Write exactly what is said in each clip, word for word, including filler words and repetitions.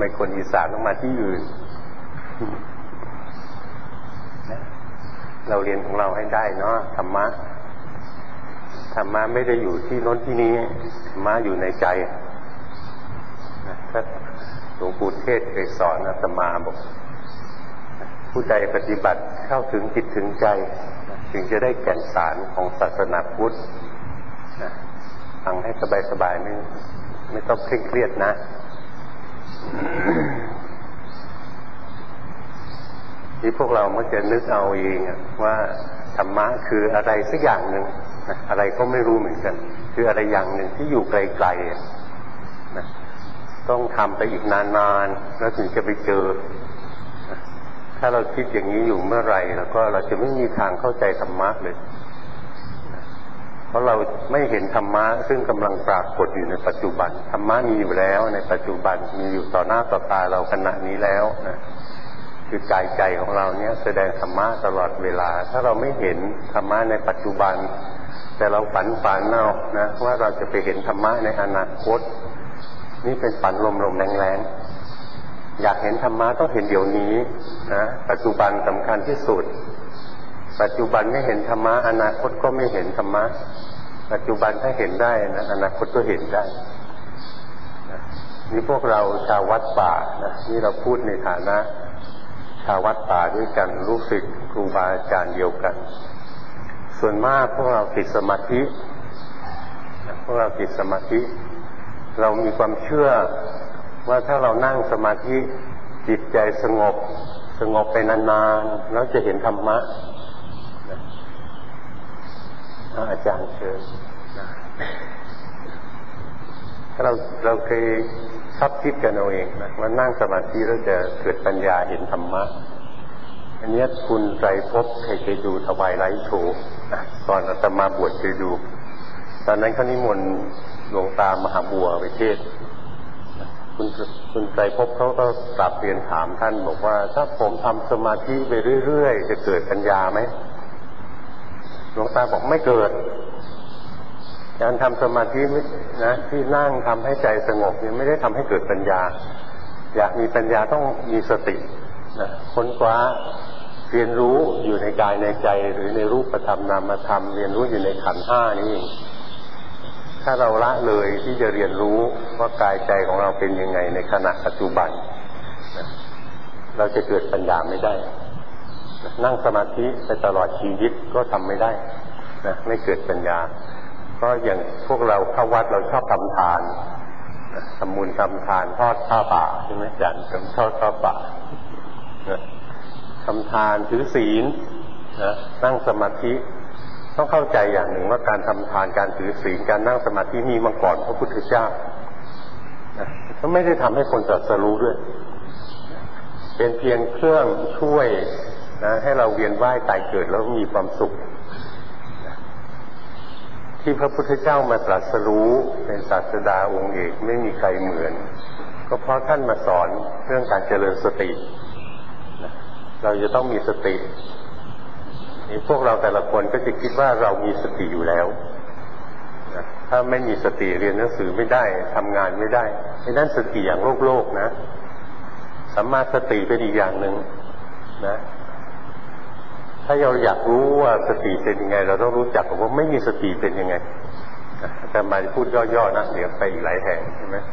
ไมคนอีสานต้องมาที่อื่นเราเรียนของเราให้ได้เนาะธรรมะธรรมะไม่ได้อยู่ที่โน้นที่นี้ธรรมะอยู่ในใจถ้าหลวงปู่เทศเคยสอนอาตมาบอกผู้ใดปฏิบัติเข้าถึงจิตถึงใจจึงจะได้แก่นสารของศาสนาพุทธฟังให้สบายๆไม่ไม่ต้องเคร่งเครียดนะที่พวกเรามักจะนึกเอาเองว่าธรรมะคืออะไรสักอย่างหนึ่งอะไรก็ไม่รู้เหมือนกันคืออะไรอย่างหนึ่งที่อยู่ไกลๆนะต้องทำไปอีกนานๆแล้วถึงจะไปเจอถ้าเราคิดอย่างนี้อยู่เมื่อไหร่แล้วก็เราจะไม่มีทางเข้าใจธรรมะเลยเพราะเราไม่เห็นธรรมะซึ่งกำลังปรากฏอยู่ในปัจจุบันธรรมะมีอยู่แล้วในปัจจุบันมีอยู่ต่อหน้าต่อตาเราขณะนี้แล้วนะคือกายใจของเราเนี่ยแสดงธรรมะตลอดเวลาถ้าเราไม่เห็นธรรมะในปัจจุบันแต่เราฝันฝันเอานะว่าเราจะไปเห็นธรรมะในอนาคตนี่เป็นฝันลมๆแรงๆอยากเห็นธรรมะต้องเห็นเดี๋ยวนี้นะปัจจุบันสำคัญที่สุดปัจจุบันไม่เห็นธรรมะอนาคตก็ไม่เห็นธรรมะปัจจุบันถ้าเห็นได้นะอนาคตก็เห็นได้นี่พวกเราชาววัดป่านะนี่เราพูดในฐานะชาววัดป่าด้วยกันลูกศิษย์ครูบาอาจารย์เดียวกันส่วนมากพวกเราติดสมาธิพวกเราติดสมาธิเรามีความเชื่อว่าถ้าเรานั่งสมาธิจิตใจสงบสงบไปนานๆแล้วจะเห็นธรรมะอาจารย์เชิญเราเราเคยชอบคิดกันเอาเองนะว่านั่งสมาธิแล้วจะเกิดปัญญาเห็นธรรมะอันนี้คุณไตรภพเคยเคยดูถวายไลฟ์โชว์ก่อนอาตมาบวชเคยดูตอนนั้นเขานิมนต์หลวงตามหาบัวไปเทศน์คุณคุณไตรภพเขาก็กราบเรียนถามท่านบอกว่าถ้าผมทำสมาธิไปเรื่อยๆจะเกิดปัญญาไหมหลวงตาบอกไม่เกิดการทำสมาธินะที่นั่งทำให้ใจสงบเนี่ยไม่ได้ทำให้เกิดปัญญาอยากมีปัญญาต้องมีสตินะค้นคว้าเรียนรู้อยู่ในกายในใจหรือในรูปธรรมนามธรรมเรียนรู้อยู่ในขันธ์ห้านี้เองถ้าเราละเลยที่จะเรียนรู้ว่ากายใจของเราเป็นยังไงในขณะปัจจุบันนะเราจะเกิดปัญญาไม่ได้นั่งสมาธิไปตลอดชีวิตก็ทำไม่ได้นะไม่เกิดปัญญาเพราะอย่างพวกเราเข้าวัดเราชอบทำทานทำบุญทำทานทอดผ้าป่าใช่ไหมอาจารย์ทอดผ้าป่าทำทานถือศีลนะนั่งสมาธิต้องเข้าใจอย่างหนึ่งว่าการทำทานการถือศีลการนั่งสมาธิมีมาก่อนพระพุทธเจ้าเขาไม่ได้ทำให้คนตรัสรู้ด้วยเป็นเพียงเครื่องช่วยนะให้เราเวียนว่ายตายเกิดแล้วมีความสุขที่พระพุทธเจ้ามาตรัสรู้เป็นศาสดาองค์เอกไม่มีใครเหมือนก็เพราะท่านมาสอนเรื่องการเจริญสติเราจะต้องมีสตินี่พวกเราแต่ละคนก็จะคิดว่าเรามีสติอยู่แล้วถ้าไม่มีสติเรียนหนังสือไม่ได้ทำงานไม่ได้ในด้านสติอย่างโลกโลกนะสัมมาสติเป็นอีกอย่างหนึ่งนะถ้าเราอยากรู้ว่าสติเป็นยังไงเราต้องรู้จักว่าไม่มีสติเป็นยังไงแต่มาพูดย่อๆนะเดี๋ยวไปอีกหลายแห่งใช่ไหม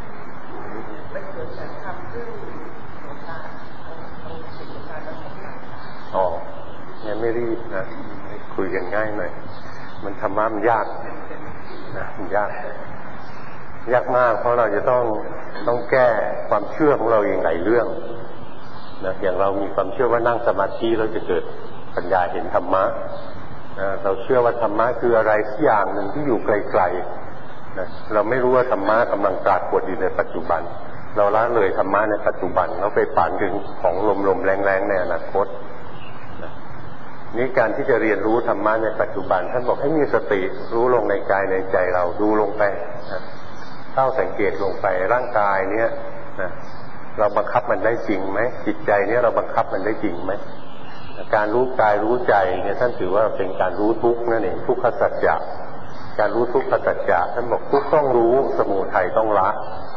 อ๋อยังไม่รีบนะคุยกันง่ายหน่อยมันธรรมะมันยากนะมันยากยากมากเพราะเราจะต้องต้องแก้ความเชื่อของเราเองหลายเรื่องนะอย่างเรามีความเชื่อว่านั่งสมาธิเราจะเกิดปัญญาเห็นธรรมะนะเราเชื่อว่าธรรมะคืออะไรสักอย่างหนึ่งที่อยู่ไกลๆนะเราไม่รู้ว่าธรรมะกำลังปรากฏอยู่ในปัจจุบันเราละเลยธรรมะในปัจจุบันเราไปฝันถึงของลมๆแรงๆในอนาคตนะนี่การที่จะเรียนรู้ธรรมะในปัจจุบันท่านบอกให้มีสติรู้ลงในกายในใจเราดูลงไปนะเฝ้าสังเกตลงไปร่างกายเนี้ยนะเราบังคับมันได้จริงไหมจิตใจเนี้ยเราบังคับมันได้จริงไหมการรู้กายรู้ใจเนี่ยท่านถือว่าเป็นการรู้ทุกข์นั่นเองทุกขสัจจะการรู้ทุกขสัจจะท่านบอกทุกข์ต้องรู้สมุทัยต้องละ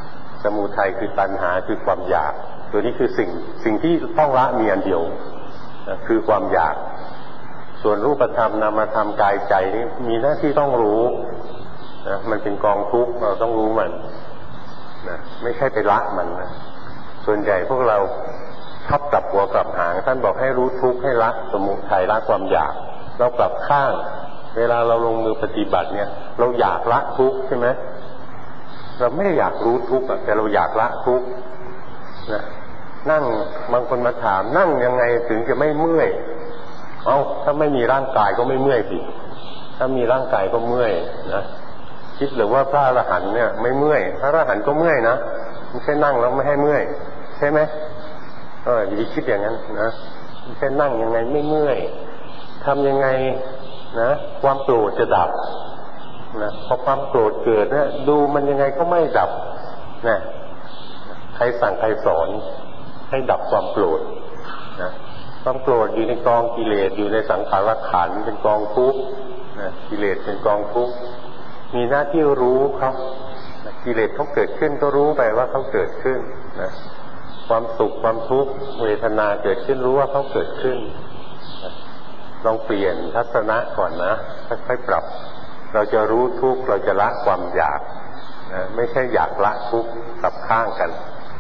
สมุทัยคือตัณหาคือความอยากตัวนี้คือสิ่งสิ่งที่ต้องละมีอันเดียวนะคือความอยากส่วนรูปธรรมนามธรรมกายใจนี้มีหน้าที่ต้องรู้นะมันเป็นกองทุกข์เราต้องรู้มันนะไม่ใช่ไปละมันนะส่วนใหญ่พวกเราชอบกลับหัวกลับหางท่านบอกให้รู้ทุกข์ให้ละสมุทัยละความอยากเรากลับข้างเวลาเราลงมือปฏิบัติเนี่ยเราอยากละทุกข์ใช่ไหมเราไม่ได้อยากรู้ทุกข์แต่เราอยากละทุกข์นะนั่งบางคนมาถามนั่งยังไงถึงจะไม่เมื่อยเอาถ้าไม่มีร่างกายก็ไม่เมื่อยสิถ้ามีร่างกายก็เมื่อยนะคิดหรือว่าพระอรหันต์เนี่ยไม่เมื่อยพระอรหันต์ก็เมื่อยนะไม่ใช่นั่งแล้วไม่ให้เมื่อยใช่ไหมเอออย่าไปคิดอย่างนั้นนะไม่ใช่นั่งยังไงไม่เมื่อยทำยังไงนะความโกรธจะดับนะพอความโกรธเกิดเนี่ยดูมันยังไงก็ไม่ดับนะใครสั่งใครสอนให้ดับความโกรธนะความโกรธอยู่ในกองกิเลสอยู่ในสังขารขันธ์เป็นกองทุกข์นะกิเลสเป็นกองทุกข์มีหน้าที่รู้เขากิเลสเขาเกิดขึ้นก็รู้ไปว่าเขาเกิดขึ้นนะความสุขความทุกข์เวทนาเกิดขึ้นรู้ว่าเขาเกิดขึ้นลองเปลี่ยนทัศนะก่อนนะค่อยๆปรับเราจะรู้ทุกข์เราจะละความอยากนะไม่ใช่อยากละทุกข์กลับข้างกัน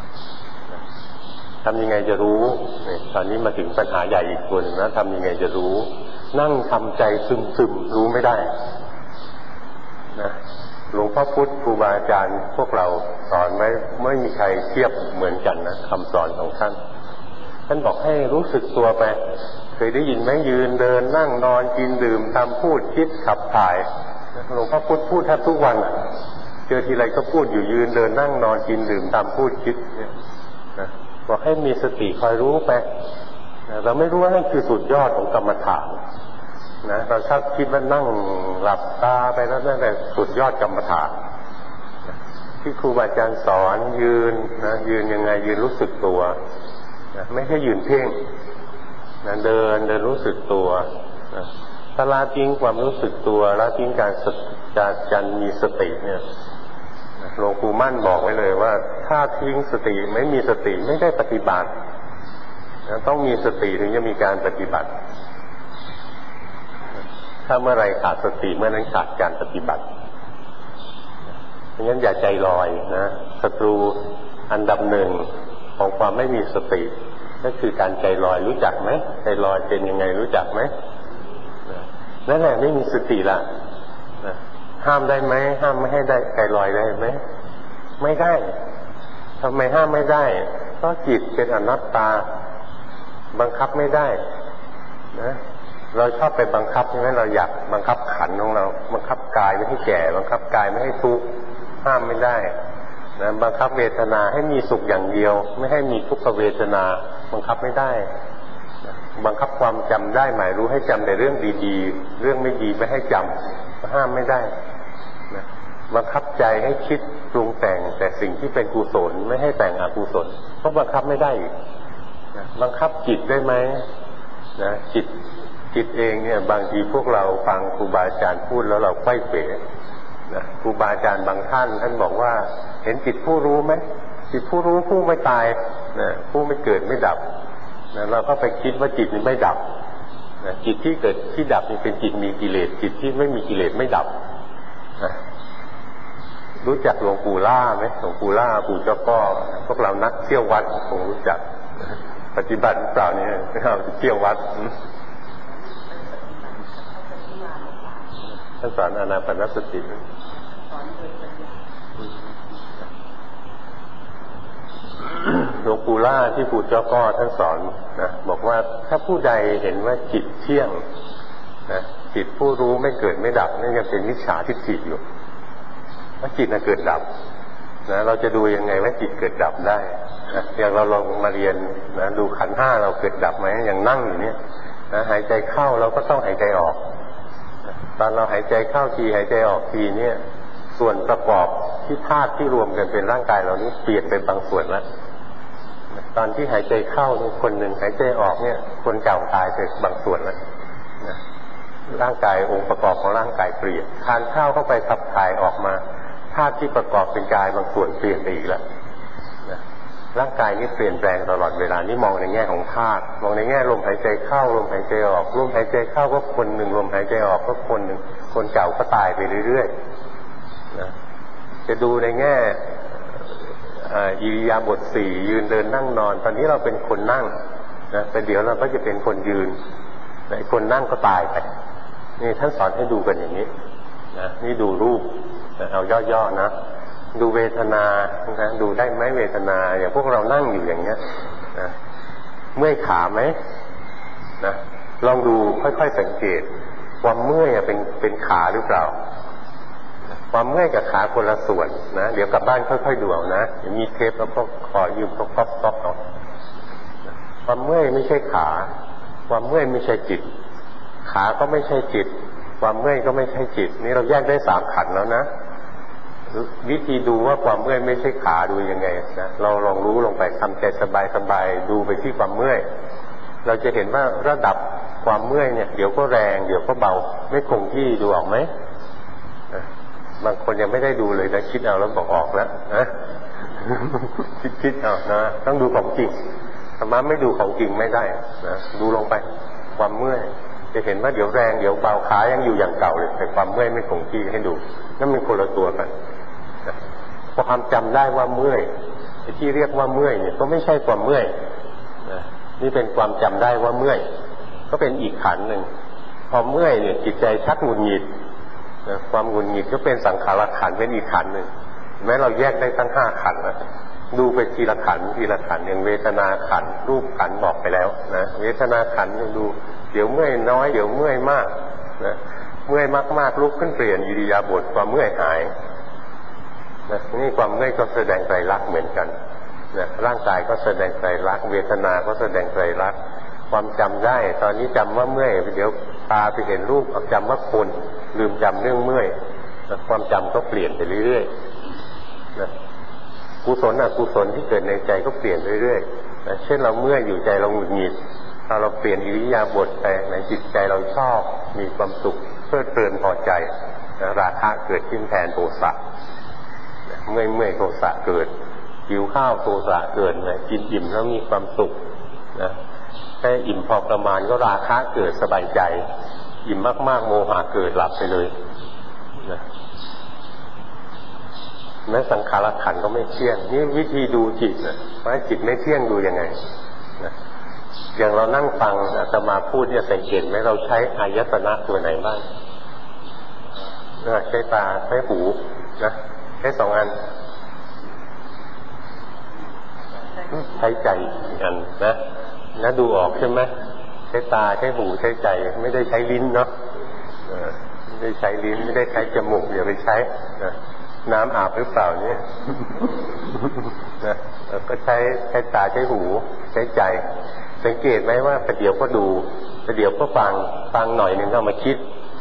ทำยังไงจะรู้นี่ตอนนี้มาถึงปัญหาใหญ่อีกตัวหนึ่งนะทำยังไงจะรู้นั่งทำใจซึมๆรู้ไม่ได้นะหลวงพ่อพุธครูบาอาจารย์พวกเราสอนไว้ไม่มีใครเทียบเหมือนกันนะคำสอนของท่านท่านบอกให้รู้สึกตัวไปเคยได้ยินไหมยืนเดินนั่งนอนกินดื่มทำพูดคิดขับถ่ายหลวงพ่อพุธพูดแทบทุกวันอ่ะเจอทีไรก็พูดอยู่ยืนเดินนั่งนอนกินดื่มทำพูดคิดเนี่ยนะบอกให้มีสติคอยรู้ไปนะเราไม่รู้ว่านั่นคือสุดยอดของกรรมฐานนะเราชอบคิดว่านั่งหลับตาไปแล้วนั่นแหละสุดยอดกรรมฐานนะที่ครูบาอาจารย์สอนยืนนะยืนยังไงยืนรู้สึกตัวนะไม่ใช่ยืนเพ่งนะเดินเดินรู้สึกตัวนะถ้าละทิ้งความรู้สึกตัวละทิ้งการการการมีสติเนี่ยหลวงปู่มั่นบอกไว้เลยว่าถ้าทิ้งสติไม่มีสติไม่ได้ปฏิบัตินะต้องมีสติถึงจะมีการปฏิบัติถ้าเมื่อไรขาดสติเมื่อนั้นขาดการปฏิบัติเพราะงั้นอย่าใจลอยนะศัตรูอันดับหนึ่งของความไม่มีสติก็คือการใจลอยรู้จักไหมใจลอยเป็นยังไงรู้จักไหมนั่นแหละไม่มีสติละห้ามได้ไหมห้ามไม่ให้ได้ใจลอยได้ไหมไม่ได้ทำไมห้ามไม่ได้เพราะจิตเป็นอนัตตาบังคับไม่ได้นะเราชอบไปบังคับใช่ไหมเราอยากบังคับขันของเราบังคับกายไม่ให้แก่บังคับกายไม่ให้ทุกข์ห้ามไม่ได้นะบังคับเวทนาให้มีสุขอย่างเดียวไม่ให้มีทุกขเวทนาบังคับไม่ได้บังคับความจำได้หมายรู้ให้จำแต่เรื่องดีๆเรื่องไม่ดีไม่ให้จำก็ห้ามไม่ได้นะบังคับใจให้คิดปรุงแต่งแต่สิ่งที่เป็นกุศลไม่ให้แต่งอกุศลก็บังคับไม่ได้นะบังคับจิตได้ไหมนะจิตจิตเองเนี่ยบางทีพวกเราฟังครูบาอาจารย์พูดแล้วเราไขว้เขวนะครูบาอาจารย์บางท่านท่านบอกว่าเห็นจิตผู้รู้ไหมจิตผู้รู้ผู้ไม่ตายนะผู้ไม่เกิดไม่ดับนะเราก็ไปคิดว่าจิตนี้ไม่ดับนะจิตที่เกิดที่ดับนี่เป็นจิตมีกิเลสจิตที่ไม่มีกิเลสไม่ดับนะรู้จักหลวงปู่ล่าไหมหลวงปู่ล่าปู่เจ้าพ่อพวกเรานักเที่ยววัดคงรู้จักปฏิบัติเปล่านี่เราเที่ยววัดท่านสอนอานาปานสติหลวงปู่ล่าที่ปู่เจ้าพ่อท่านสอนนะบอกว่าถ้าผู้ใดเห็นว่าจิตเที่ยงนะจิตผู้รู้ไม่เกิดไม่ดับนั่นยังเป็นมิจฉาทิฏฐิอยู่ว่าจิตน่ะเกิดดับนะเราจะดูยังไงว่าจิตเกิดดับได้นะอย่างเราลองมาเรียนนะดูขันธ์ห้าเราเกิดดับไหมอย่างนั่งอยู่เนี่ยนะหายใจเข้าเราก็ต้องหายใจออกตอนเราหายใจเข้าทีหายใจออกทีเนี่ยส่วนประกอบที่ธาตุที่รวมกันเป็นร่างกายเรานี้เปลี่ยนเป็นบางส่วนแล้วตอนที่หายใจเข้าเนี่ยคนหนึ่งหายใจออกเนี่ยคนเก่าตายไปบางส่วนแล้วร่างกายองค์ประกอบของร่างกายเปลี่ยนทานข้าวเข้าไปขับถ่ายออกมาธาตุที่ประกอบเป็นกายบางส่วนเปลี่ยนไปอีกแล้วร่างกายนี้เปลี่ยนแปลงตลอดเวลานี่มองในแง่ของธาตุมองในแง่ลมหายใจเข้าลมหายใจออกลมหายใจเข้าก็คนหนึ่งลมหายใจออกก็คนหนึ่งคนเก่าก็ตายไปเรื่อยๆนะจะดูในแง่อิริยาบถสี่ยืนเดินนั่งนอนตอนนี้เราเป็นคนนั่งนะแต่เดี๋ยวเราก็จะเป็นคนยืนไอ้คนนั่งก็ตายไปนี่ท่านสอนให้ดูกันอย่างนี้นะนี่ดูรูปนะเอาย่อๆนะดูเวทนานะดูได้ไหมเวทนาอย่างพวกเรานั่งอยู่อย่างเงี้ยนะเมื่อยขาไหมนะลองดูค่อยๆสังเกตความเมื่อยเป็นเป็นขาหรือเปล่าความเมื่อยกับขาคนละส่วนนะเดี๋ยวกลับบ้านค่อยๆดูเอานะมีเทปแล้วก็ขอยืมก็ก๊อกๆเอาความเมื่อยไม่ใช่ขาความเมื่อยไม่ใช่จิตขาก็ไม่ใช่จิตความเมื่อยก็ไม่ใช่จิตนี่เราแยกได้สามขันแล้วนะวิธีดูว่าความเมื่อยไม่ใช่ขาดูยังไงนะเราลองรู้ลงไปทำใจสบายๆดูไปที่ความเมื่อยเราจะเห็นว่าระดับความเมื่อยเนี่ยเดี๋ยวก็แรงเดี๋ยวก็เบาไม่คงที่ดูออกไหมบางคนยังไม่ได้ดูเลยนะคิดเอาแล้วบอกออกแล้วนะคิดคิดเอานะต้องดูของจริงธรรมะไม่ดูของจริงไม่ได้นะดูลงไปความเมื่อยจะเห็นว่าเดี๋ยวแรงเดี๋ยวเบาขายังอยู่อย่างเก่าเลยแต่ความเมื่อยไม่คงที่ให้ดูนั่นเป็นคนละตัวกันนะพอความจำได้ว่าเมื่อยที่เรียกว่าเมื่อยเนี่ยก็ไม่ใช่ความเมื่อยนะนี่เป็นความจำได้ว่าเมื่อยก็เป็นอีกขันหนึ่งพอเมื่อยเนี่ยจิตใจชักหงุดหงิดนะความหงุดหงิดก็เป็นสังขารขันเป็นอีกขันหนึ่งแม้เราแยกได้ตั้งห้าขันนะดูไปทีละขันทีละขันอย่างเวทนาขันรูปขันบอกไปแล้วนะเวทนาขันดูเดี๋ยวเมื่อยน้อยเดี๋ยวเมื่อยมากนะเมื่อยมากๆลุกขึ้นเปลี่ยนอิริยาบถความเมื่อยหายนะนี่ความเมื่อยก็แสดงไตรลักษณ์เหมือนกันนะร่างกายก็แสดงไตรลักษณ์เวทนาก็แสดงไตรลักษณ์ความจำได้ตอนนี้จำว่าเมื่อยเดี๋ยวตาไปเห็นรูปจำว่าคนลืมจำเรื่องเมื่อยนะความจำก็เปลี่ยนไปเรื่อยๆนะกุศลอกุศลที่เกิดในใจก็เปลี่ยนเรื่อยๆนะเช่นเราเมื่อยอยู่ใจเราหงุดหงิดถ้าเราเปลี่ยนอิริยาบถไปในจิตใจเราชอบมีความสุขเพลิดเพลินพอใจนะราคะเกิดขึ้นแทนโทสะนะเมื่อยเมื่อยโทสะเกิดหิวข้าวโทสะเกิดนะกินอิ่มแล้วมีความสุขนะแค่อิ่มพอประมาณก็ราคะเกิดสบายใจอิ่มมากๆโมหะเกิดหลับไปเลยนะแม้สังขารขันธ์ก็ไม่เที่ยงนี่วิธีดูจิตนะว่าจิตไม่เที่ยงดูยังไงนะอย่างเรานั่งฟังอาตมาพูดเนี่ยสังเกตไหมเราใช้อายตนะตัวไหนบ้างใช้ตาใช้หูนะใช้สองอันใช้ใจอีกอันนะนะดูออกใช่ไหมใช้ตาใช้หูใช้ใจไม่ได้ใช้ลิ้นเนาะไม่ได้ใช้ลิ้นไม่ได้ใช้จมูกอย่าไปใช้นะน้ำอาบหรือเปล่าเนี่ยนะก็ใช้ใช้ตาใช้หูใช้ใจสังเกตไหมว่าประเดี๋ยวก็ดูประเดี๋ยวก็ฟังฟังหน่อยหนึ่งก็มาคิด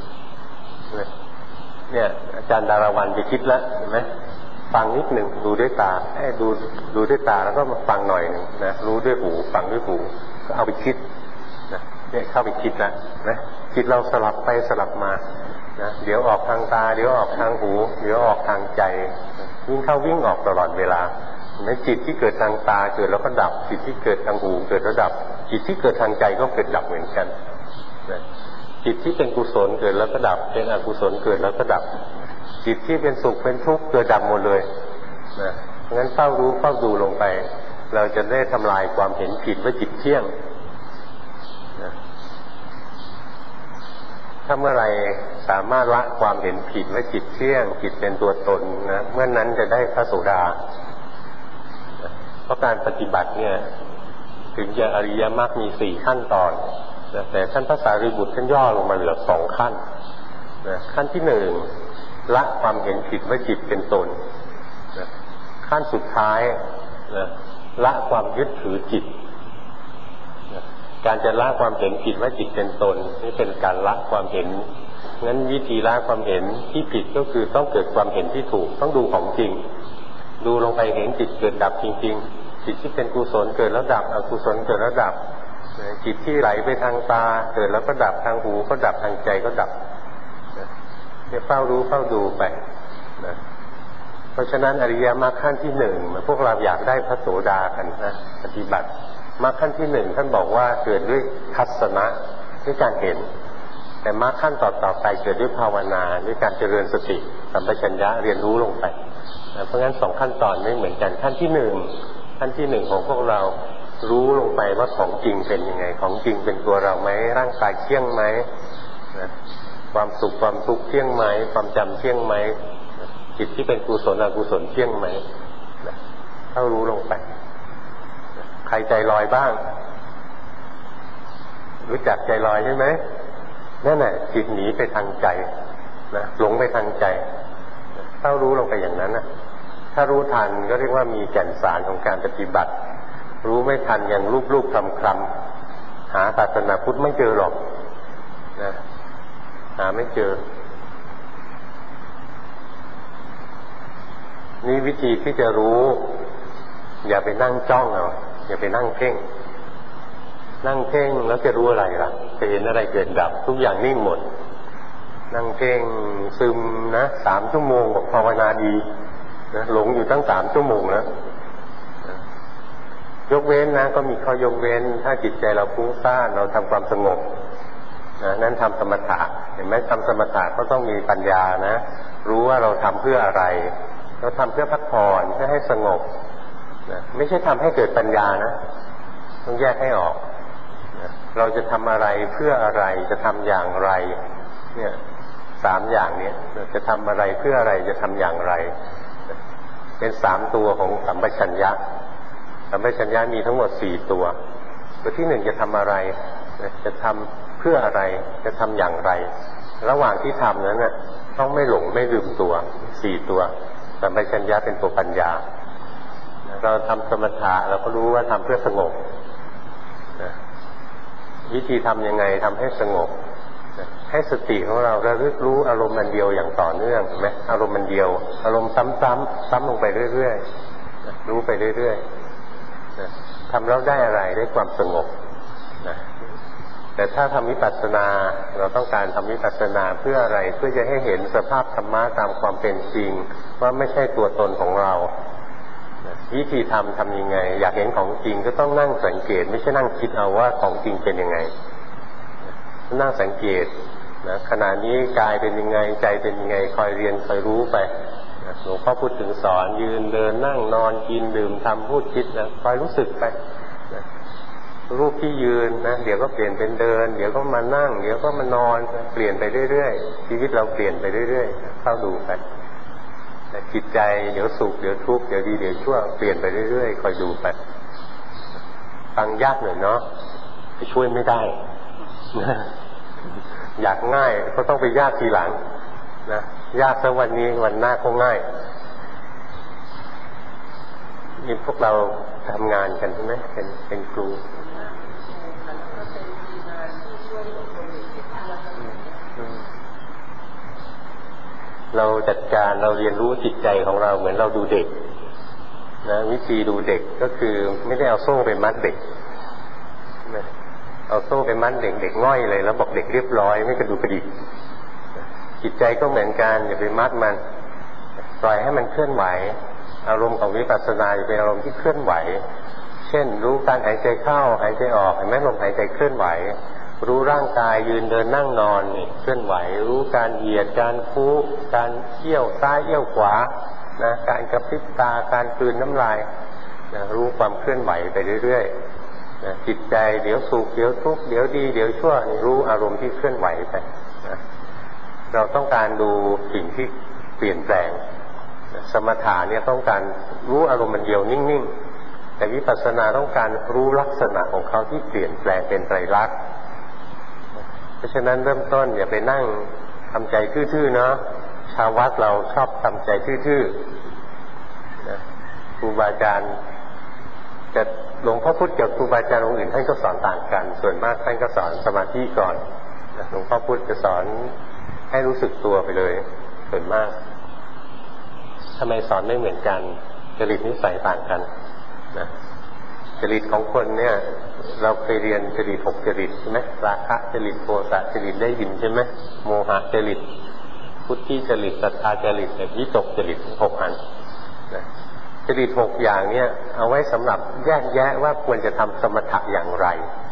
เนี่ยอาจารย์ดารวันจะคิดแล้วเห็นไหมฟังนิดหนึ่งดูด้วยตาไอ้ดูดูด้วยตาแล้วก็มาฟังหน่อยหนึ่งนะรู้ด้วยหูฟังด้วยหูก็เอาไปคิดนะเนี่ยเข้าไปคิดแล้วนะคิดเราสลับไปสลับมานะเดี๋ยวออกทางตาเดี๋ยวออกทางหูเดี๋ยวออกทางใจวิ่งเข้าวิ่งออกตลอดเวลาในจิตที่เกิดทางตาเกิดแล้วก็ดับจิตที่เกิดทางหูเกิดแล้วดับจิตที่เกิดทางใจก็เกิดดับเหมือนกันนะจิตที่เป็นกุศลเกิดแล้วก็ดับเป็นอกุศลเกิดแล้วก็ดับจิตที่เป็นสุขเป็นทุกข์เกิดดับหมดเลยนะงั้นเฝ้ารู้เฝ้าดูลงไปเราจะได้ทำลายความเห็นผิดว่าจิตเที่ยงนะถ้าเมื่อไรสามารถละความเห็นผิดว่าจิตเที่ยงจิตเป็นตัวตนนะเมื่อนั้นจะได้พระโสดาเพราะการปฏิบัติเนี่ยถึงจะอริยมรรคมีสี่ขั้นตอนนะแต่ท่านพระสารีบุตรท่านย่อลงมาเหลือสองขั้นนะขั้นที่หนึ่งละความเห็นผิดว่าจิตเป็นตนนะขั้นสุดท้ายนะละความยึดถือจิตนะการจะละความเห็นผิดว่าจิตเป็นตนนี่เป็นการละความเห็นงั้นวิธีละความเห็นที่ผิดก็คือต้องเกิดความเห็นที่ถูกต้องดูของจริงดูลงไปเห็นจิตเกิดดับจริงๆจิตที่เป็นกุศลเกิดแล้วดับอกุศลเกิดแล้วดับจิตที่ไหลไปทางตาเกิดแล้วก็ดับทางหูก็ดับทางใจก็ดับเนี่ยเฝ้ารู้เฝ้าดูไปนะเพราะฉะนั้นอริยมรรคขั้นที่หนึ่งพวกเราอยากได้พระโสดากันนะปฏิบัติมรรคขั้นที่หนึ่งท่านบอกว่าเกิดด้วยทัศนะด้วยการเห็นแต่มรรคขั้นต่อๆไปเกิดด้วยภาวนาด้วยการเจริญสติสัมปชัญญะเรียนรู้ลงไปเพราะงั้นสองขั้นตอนไม่เหมือนกันขั้นที่หนึ่งขั้นที่หนึ่งของพวกเรารู้ลงไปว่าของจริงเป็นยังไงของจริงเป็นตัวเราไหมร่างกายเที่ยงไหมความสุขความทุกข์เที่ยงไหมความจำเที่ยงไหมจิตที่เป็นกุศลอกุศลเที่ยงไหมเข้ารู้ลงไปใครใจลอยบ้างรู้จักใจลอยใช่ไหมนั่นแหละจิตหนีไปทางใจนะหลงไปทางใจเข้ารู้ลงไปอย่างนั้นนะถ้ารู้ทันก็เรียกว่ามีแก่นสารของการปฏิบัติรู้ไม่ทันอย่างรูปๆคลำๆหาศาสนาพุทธไม่เจอหรอกนะหาไม่เจอนี่วิธีที่จะรู้อย่าไปนั่งจ้องเอาอย่าไปนั่งเพ่งนั่งเพ่งแล้วจะรู้อะไรล่ะจะเห็นอะไรเกิดดับทุกอย่างนิ่งหมดนั่งเพ่งซึมนะสามชั่วโมงบอกภาวนาดีนะหลงอยู่ตั้งสามชั่วโมงแล้วยกเว้นนะก็มีข้อยกเว้นถ้าจิตใจเราฟุ้งซ่านเราทำความสงบนะนั้นทำสมถะเห็นไหมทำสมถะก็ต้องมีปัญญานะรู้ว่าเราทำเพื่ออะไรเราทำเพื่อพักผ่อนเพื่อให้สงบนะไม่ใช่ทำให้เกิดปัญญานะต้องแยกให้ออกนะเราจะทำอะไรเพื่ออะไรจะทำอย่างไรเนี่ยสามอย่างนี้จะทำอะไรเพื่ออะไรจะทำอย่างไรเป็นสามตัวของสัมปชัญญะสัมปชัญญะมีทั้งหมดสี่ตัวตัวที่หนึ่งจะทำอะไรจะทำเพื่ออะไรจะทำอย่างไรระหว่างที่ทำนั้นน่ะต้องไม่หลงไม่ลืมตัวสี่ตัวสัมปชัญญะเป็นตัวปัญญาเราทำสมถะเราก็รู้ว่าทำเพื่อสงบวิธีทำยังไงทำให้สงบให้สติของเราระลึกรู้อารมณ์มันเดียวอย่างต่อเนื่องเห็นไหมอารมณ์มันเดียวอารมณ์ซ้ำๆซ้ำลงไปเรื่อยๆรู้ไปเรื่อยๆทำแล้วได้อะไรได้ความสงบนะแต่ถ้าทำวิปัสสนาเราต้องการทำวิปัสสนาเพื่ออะไรเพื่อจะให้เห็นสภาพธรรมะตามความเป็นจริงว่าไม่ใช่ตัวตนของเราวิธีทำทำยังไงอยากเห็นของจริงก็ต้องนั่งสังเกตไม่ใช่นั่งคิดเอาว่าของจริงเป็นยังไงนั่งสังเกตนะขณะนี้กายเป็นยังไงใจเป็นยังไงคอยเรียนคอยรู้ไปหลวงพ่อพูดถึงสอนยืนเดินนั่งนอนกินดื่มทำพูดคิดนะคอยรู้สึกไปนะรูปที่ยืนนะเดี๋ยวก็เปลี่ยนเป็นเดินเดี๋ยวก็มานั่งเดี๋ยวก็มานอนเปลี่ยนไปเรื่อยๆชีวิตเราเปลี่ยนไปเรื่อยๆเข้าดูไปจิตใจเดี๋ยวสุขเดี๋ยวทุกข์เดี๋ยวดีเดี๋ยวชั่วเปลี่ยนไปเรื่อยๆคอยดูไปฟังยากหน่อยเนาะไปช่วยไม่ได้อยากง่ายก็ต้องไปยากทีหลังนะยากซะวันนี้วันหน้าก็ง่ายนี่พวกเราทำงานกันใช่ไหมเป็นเป็นครูเราจัดการเราเรียนรู้จิตใจของเราเหมือนเราดูเด็กนะวิธีดูเด็กก็คือไม่ได้เอาโซ่ไปมัดเด็กนะเอาโซ่ไปมัดเด็กเด็กง่อยเลยแล้วบอกเด็กเรียบร้อยไม่กระดูกกระดิกจิตใจก็เหมือนกันอย่าไปมัดมันปล่อยให้มันเคลื่อนไหวอารมณ์ของวิปัสสนาจะเป็นอารมณ์ที่เคลื่อนไหวเช่นรู้การหายใจเข้าหายใจออกเห็นไหมลมหายใจเคลื่อนไหวรู้ร่างกายยืนเดินนั่งนอนนี่เคลื่อนไหวรู้การเหยียดการคู่การเอี้ยวซ้ายเอี้ยวขวานะการกระพริบตาการกลืนน้ำลายนะรู้ความเคลื่อนไหวไปเรื่อยๆนะจิตใจเดี๋ยวสุขเดี๋ยวทุกข์เดี๋ยวดีเดี๋ยวชั่วนี่รู้อารมณ์ที่เคลื่อนไหวไปนะเราต้องการดูสิ่งที่เปลี่ยนแปลงสมถะเนี่ยต้องการรู้อารมณ์มันเดียวนิ่งๆแต่วิปัสสนาต้องการรู้ลักษณะของเขาที่เปลี่ยนแปลงเป็นไตรลักษณ์เพราะฉะนั้นเริ่มต้นอย่าไปนั่งทำใจทื่อๆเนาะชาววัดเราชอบทำใจทื่อๆนะครูบาอาจารย์แต่หลวงพ่อพุธกับครูบาอาจารย์องค์อื่นท่านก็สอนต่างกันส่วนมากท่านก็สอนสมาธิก่อนหลวงพ่อพุธจะสอนให้รู้สึกตัวไปเลยส่วนมากทำไมสอนไม่เหมือนกันจริตนิสัยต่างกันนะจริตของคนเนี่ยเราเคยเรียนจริตหกจริตใช่ไหมราคะจริตโทสะจริตได้ยินใช่ไหมโมหะจริตพุทธิจริตศรัทธาจริตวิตกจริตหกอันจริตหกอย่างเนี่ยเอาไว้สำหรับแยกแยะว่าควรจะทำสมถะอย่างไร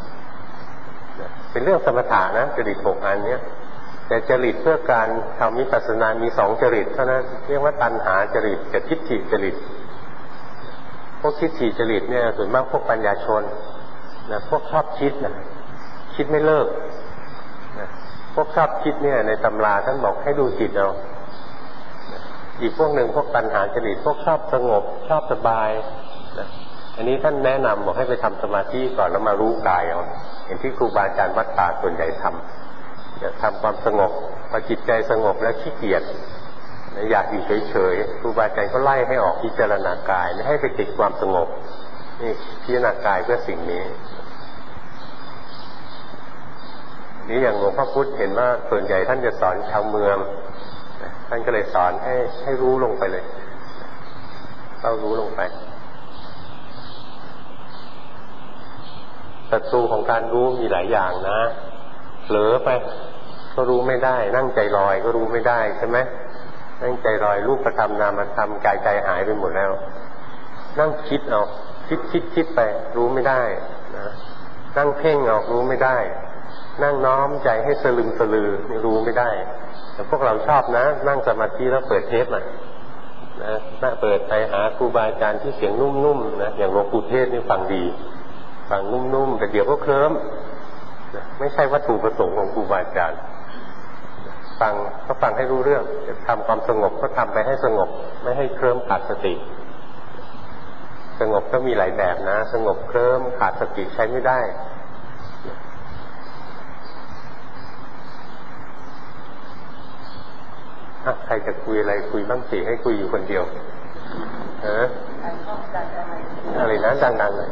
เป็นเรื่องสมถะนะจริตหกอันเนี้ยแต่จริตเพื่อการทำวิปัสสนามีสองจริตเท่านั้นเรียกว่าตัณหาจริตกับทิฏฐิจริตพวกทิฏฐิจริตเนี่ยส่วนมากพวกปัญญาชนนะพวกชอบคิดนะคิดไม่เลิกนะพวกชอบคิดเนี่ยในตำราท่านบอกให้ดูจิตเอาอีกพวกหนึ่งพวกตัณหาจริตพวกชอบสงบชอบสบายนะอันนี้ท่านแนะนำบอกให้ไปทำสมาธิก่อนแล้วมารู้กายเอาเห็นที่ครูบาอาจารย์วัดป่าส่วนใหญ่ทำทำความสงบพอจิตใจสงบแล้วขี้เกียจอยากอยู่เฉยๆครูบาอาจารย์ก็ไล่ให้ออกพิจารณากายไม่ให้ไปติดความสงบนี่พิจารณากายเพื่อสิ่งนี้นี่อย่างหลวงพ่อพุธเห็นว่าส่วนใหญ่ท่านจะสอนชาวเมืองท่านก็เลยสอนให้ให้รู้ลงไปเลยเรารู้ลงไปศัตรูของการรู้มีหลายอย่างนะเผลอไปก็รู้ไม่ได้นั่งใจลอยก็รู้ไม่ได้ใช่ไหมนั่งใจลอยรูปธรรมนามธรรมกายใจหายไปหมดแล้วนั่งคิดเอาคิดคิดคิดไปรู้ไม่ได้นะนั่งเพ่งเอารู้ไม่ได้นั่งน้อมใจให้สลึมสลือรู้ไม่ได้แต่พวกเราชอบนะนั่งสมาธิแล้วเปิดเทปนะนะเปิดไปหาครูบาอาจารย์ที่เสียงนุ่มๆนะอย่างหลวงปู่เทศนี่ฟังดีฟังนุ่มๆแต่เดี๋ยวก็เคลิ้มไม่ใช่วัตถุประสงค์ของครูบาอาจารย์ฟังก็ฟังให้รู้เรื่องจะทำความสงบก็ทำไปให้สงบไม่ให้เคลิ้มขาดสติสงบก็มีหลายแบบนะสงบเคลิ้มขาดสติใช้ไม่ได้ใครจะคุยอะไรคุยบ้างสิให้คุยอยู่คนเดียวฮะอะไรนะดังๆเลย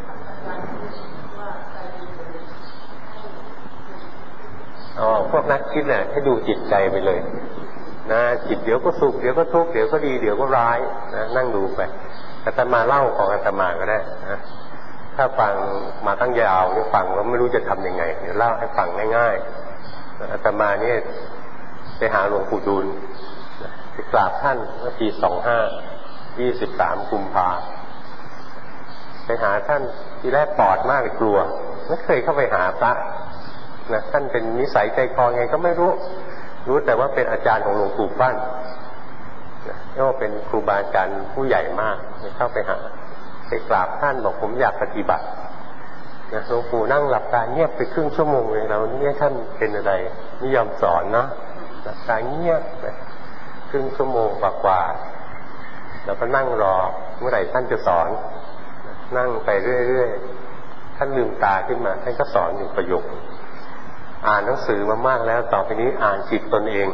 อ๋อพวกนักคิดเนี่ยให้ดูจิตใจไปเลยนะจิตเดี๋ยวก็สุขเดี๋ยวก็ทุกข์เดี๋ยวก็ดีเดี๋ยวก็ร้ายนะนั่งดูไปอาตมาเล่าของอาตมาก็ได้นะถ้าฟังมาตั้งยาวเนี่ยฟังแล้วไม่รู้จะทำยังไงเดี๋ยวเล่าให้ฟังง่ายๆอาตมาเนี่ยไปหาหลวงปู่ดูลไปกราบท่านเมื่อปีสองห้ายี่สิบสามกุมภาไปหาท่านทีแรกปอดมากเลยกลัวไม่เคยเข้าไปหาพระนะท่านเป็นนิสัยใจคอไงก็ไม่รู้รู้แต่ว่าเป็นอาจารย์ของหลวงปู่ฟั่นก็เป็นครูบาอาจารย์ผู้ใหญ่มากเข้าไปหาไปกราบท่านบอกผมอยากปฏิบัตินะหลวงปู่นั่งหลับตาเงียบไปครึ่งชั่วโมงเลยเราเนี่ยท่านเป็นอะไรไม่ยอมสอนนะหลับตาเงียบไปครึ่งชั่วโมงกว่าๆแล้วก็นั่งรอเมื่อไหร่ท่านจะสอนนั่งไปเรื่อยๆท่านลืมตาขึ้นมาท่านก็สอนอยู่ประโยคอ่านหนังสือมามากแล้วต่อไปนี้อ่านจิตตนเอง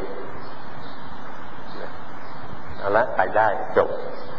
เอาละไปได้จบ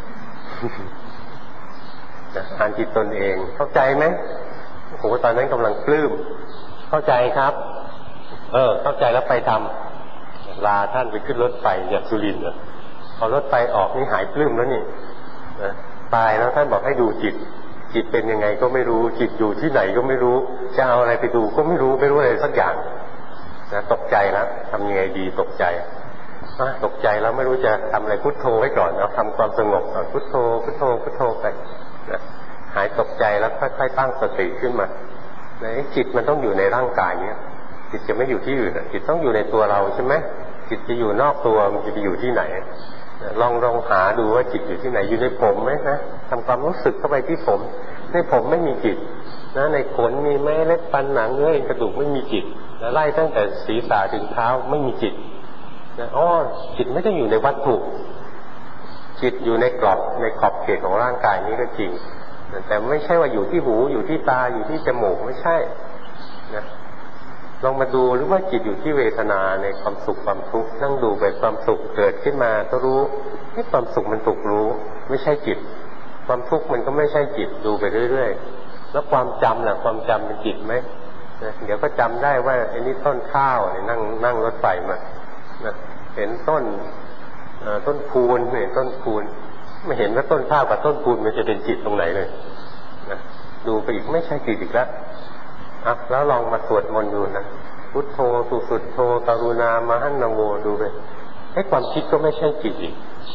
อ่านจิตตนเองเข้าใจไหมโอ้โหตอนนั้นกำลังปลื้มเข้าใจครับเออเข้าใจแล้วไปทำลาท่านไปขึ้นรถไฟจากสุรินทร์พอรถไฟออกนี่หายปลื้มแล้วนี่ตายแล้วท่านบอกให้ดูจิตจิตเป็นยังไงก็ไม่รู้จิตอยู่ที่ไหนก็ไม่รู้จะเอาอะไรไปดูก็ไม่รู้ไม่รู้อะไรสักอย่างนะตกใจแล้วทำยังไงดีตกใจตกใจแล้วไม่รู้จะทำอะไรพุทโธไว้ก่อนเอาทำความสงบก่อนพุทโธพุทโธพุทโธไปนะหายตกใจแล้วค่อยๆตั้งสติขึ้นมาในจิตมันต้องอยู่ในร่างกายเนี้ยจิตจะไม่อยู่ที่อื่นจิตต้องอยู่ในตัวเราใช่ไหมจิตจะอยู่นอกตัวมันจะไปอยู่ที่ไหนลองลองหาดูว่าจิตอยู่ที่ไหนอยู่ในผมไหมนะทำความรู้สึกเข้าไปที่ผมในผมไม่มีจิตนะในขนมีไหมเล็บฟันหนังเนื้อเอ็นกระดูกไม่มีจิตนะไล่ตั้งแต่ศีรษะถึงเท้าไม่มีจิตนะอ๋อจิตไม่ได้อยู่ในวัตถุจิตอยู่ในกรอบในขอบเขตของร่างกายนี้ก็จริงแต่ไม่ใช่ว่าอยู่ที่หูอยู่ที่ตาอยู่ที่จมูกไม่ใช่นะลองมาดูหรือว่าจิตอยู่ที่เวทนาในความสุขความทุกข์นั่งดูไปความสุขเกิดขึ้นมาก็รู้ให้ความสุขมันถูกรู้ไม่ใช่จิตความทุกข์มันก็ไม่ใช่จิตดูไปเรื่อยๆแล้วความจำล่ะความจำเป็นจิตไหมเดี๋ยวก็จำได้ว่าไอ้นี่ต้นข้าวเนี่ยนั่งนั่งรถไฟมาเห็นต้นต้นคูนเห็นต้นคูนไม่เห็นว่าต้นข้าวกับต้นคูนมันจะเป็นจิตตรงไหนเลยนะดูไปอีกไม่ใช่จิตอีกแล้วอ่ะแล้วลองมาสวดมนต์ดูนะพุทโธสุสุทโธกรุณามหันนโมดูไปไอ้ความคิดก็ไม่ใช่จิตอีก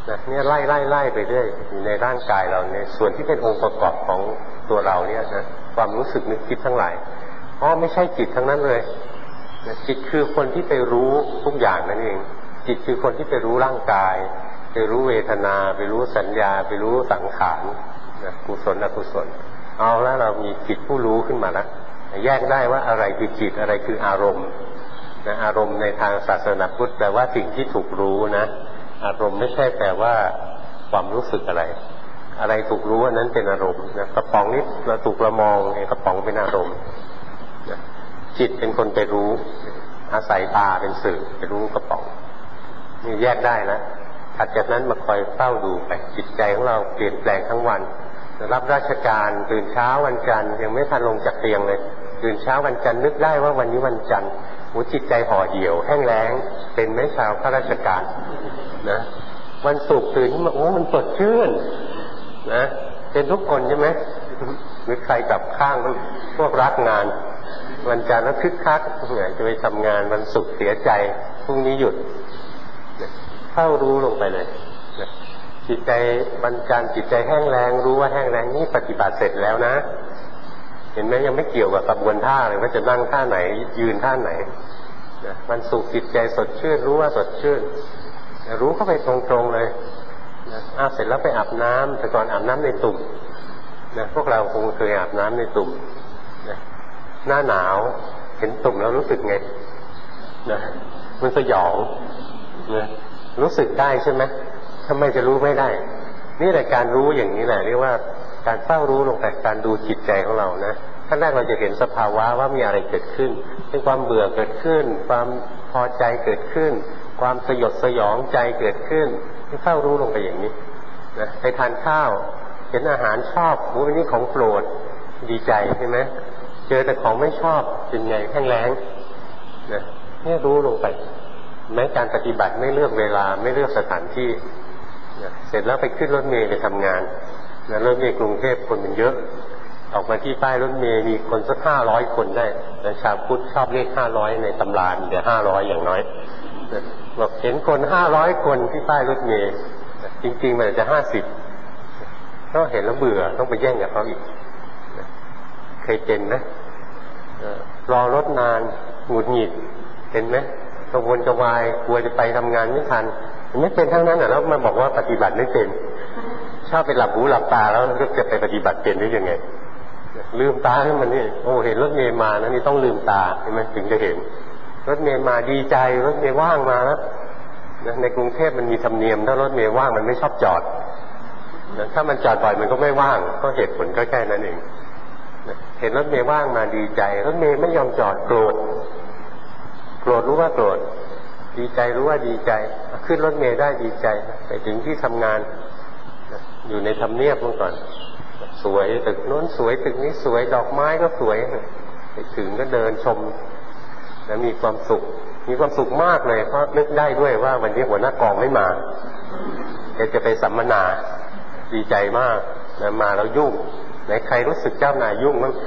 นะเนี่ยไล่ไล่ไล่ไปเรื่อยอยู่ในร่างกายเราในส่วนที่เป็นองค์ประกอบของตัวเราเนี่ยนะความรู้สึกนึกคิดทั้งหลายเพราะไม่ใช่จิตทั้งนั้นเลยนะจิตคือคนที่ไปรู้ทุกอย่างนั่นเองจิตคือคนที่ไปรู้ร่างกายไปรู้เวทนาไปรู้สัญญาไปรู้สังขารนะกุศลอกุศลเอาแล้วเรามีจิตผู้รู้ขึ้นมาแล้วแยกได้ว่าอะไรคือจิตอะไรคืออารมณ์นะอารมณ์ในทางศาสนาพุทธแปลว่าสิ่งที่ถูกรู้นะอารมณ์ไม่ใช่แปลว่าความรู้สึกอะไรอะไรถูกรู้อันนั้นเป็นอารมณ์นะกระป๋องนี้เราถูกเรามองไอ้กระป๋องเป็นอารมณ์นะจิตเป็นคนไปรู้อาศัยตาเป็นสื่อไปรู้กระป๋องนี่แยกได้นะถัดจากนั้นมาคอยเฝ้าดูไปจิตใจของเราเปลี่ยนแปลงทั้งวันรับราชการตื่นเช้าวันจันทร์ยังไม่ทันลงจากเตียงเลยตื่นเช้าวันจันทร์นึกได้ว่าวันนี้วันจันทร์หัวจิตใจห่อเหี่ยวแห้งแล้งเป็นไม่ชาวข้าราชการนะวันศุกร์ตื่นขึ้นมาโอ้มันสดชื่นนะเป็นทุกคนใช่ไหมหรือใครกลับข้างพวกรักงานวันจันทร์แล้วคึกคักเนี่ยจะไปทำงานวันศุกร์เสียใจพรุ่งนี้หยุดเข้ารู้ลงไปเลยจิตใจวันจันทร์จิตใจแห้งแล้งรู้ว่าแห้งแล้งนี่ปฏิบัติเสร็จแล้วนะเห็นไหมยังไม่เกี่ยวกับกระบวนท่าเลยว่าจะนั่งท่าไหนยืนท่าไหนนะวันศุกร์จิตใจสดชื่นรู้ว่าสดชื่นรู้เข้าไปตรงๆเลยนะอ้าเสร็จแล้วไปอาบน้ำแต่ก่อนอาบน้ำในตุ่มนะพวกเราคงเคยอาบน้ำในตุ่มนะหน้าหนาวเห็นตุ่มแล้วรู้สึกไงนะมันสยองนะรู้สึกได้ใช่ไหมทำไมจะรู้ไม่ได้นี่แหละการรู้อย่างนี้แหละเรียกว่าการเฝ้ารู้ลงไปการดูจิตใจของเรานะขั้นแรกเราจะเห็นสภาวะว่ามีอะไรเกิดขึ้นเป็นความเบื่อเกิดขึ้นความพอใจเกิดขึ้นความสยดสยองใจเกิดขึ้นให้เฝ้ารู้ลงไปอย่างนี้นะไปทานข้าวเห็นอาหารชอบโอ้ยนี่ของโปรดดีใจใช่ไหมเจอแต่ของไม่ชอบเป็นไงแห้งแล้งนะนี่รู้ลงไปแม้การปฏิบัติไม่เลือกเวลาไม่เลือกสถานที่เสร็จแล้วไปขึ้นรถเมล์ไปทำงานนะรถเมล์กรุงเทพคนมันเยอะออกมาที่ป้ายรถเมล์มีคนสักห้าร้อยคนได้นะชาวพุทธชอบเลขห้าร้อยในตำราเดี๋ยวห้าร้อยอย่างน้อยนะบอกเห็นคนห้าร้อยคนที่ป้ายรถเมล์จริงๆมันอาจจะห้าสิบก็เห็นแล้วเบื่อต้องไปแย่งกับเขาอีกนะเคยเป็นนะรอรถนานหงุดหงิดเห็นไหมกระวนกระวายกลัวจะไปทำงานไม่ทันไม่เป็นทั้งนั้นอ่ะแล้วมาบอกว่าปฏิบัติไม่เป็นชอบไปหลับหูหลับตาแล้วก็จะไปปฏิบัติเป็นได้ยังไงลืมตาให้มันนี่โอ้เห็นรถเมล์มานะนี่ต้องลืมตาใช่ไหมถึงจะเห็นรถเมล์มาดีใจรถเมล์ว่างมาแล้วในกรุงเทพมันมีธรรมเนียมถ้ารถเมล์ว่างมันไม่ชอบจอดถ้ามันจอดบ่อยมันก็ไม่ว่างก็เหตุผลก็แค่นั้นเองเห็นรถเมล์ว่างมาดีใจรถเมล์ไม่ยอมจอดโกรธโกรธรู้ว่าโกรธดีใจรู้ว่าดีใจขึ้นรถเมล์ได้ดีใจไปถึงที่ทำงานอยู่ในทำเนียบเมื่อก่อนสวยตึกโน้นสวยตึกนี้สวยดอกไม้ก็สวยไปถึงก็เดินชมแล้วมีความสุขมีความสุขมากเลยเพราะนึกได้ด้วยว่าวันนี้หัวหน้ากองไม่มาแกจะไปสัมมนาดีใจมากนะมาแล้วยุ่งไหนใครรู้สึกเจ้านายยุ่งมั้ง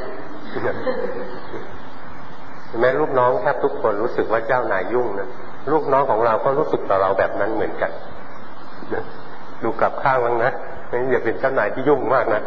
แม้ลูกน้องแทบทุกคนรู้สึกว่าเจ้านายยุ่งนะลูกน้องของเราก็รู้สึกต่อเราแบบนั้นเหมือนกันดูกลับข้างบ้างนะไม่อย่าเป็นเจ้านายที่ยุ่งมากนะ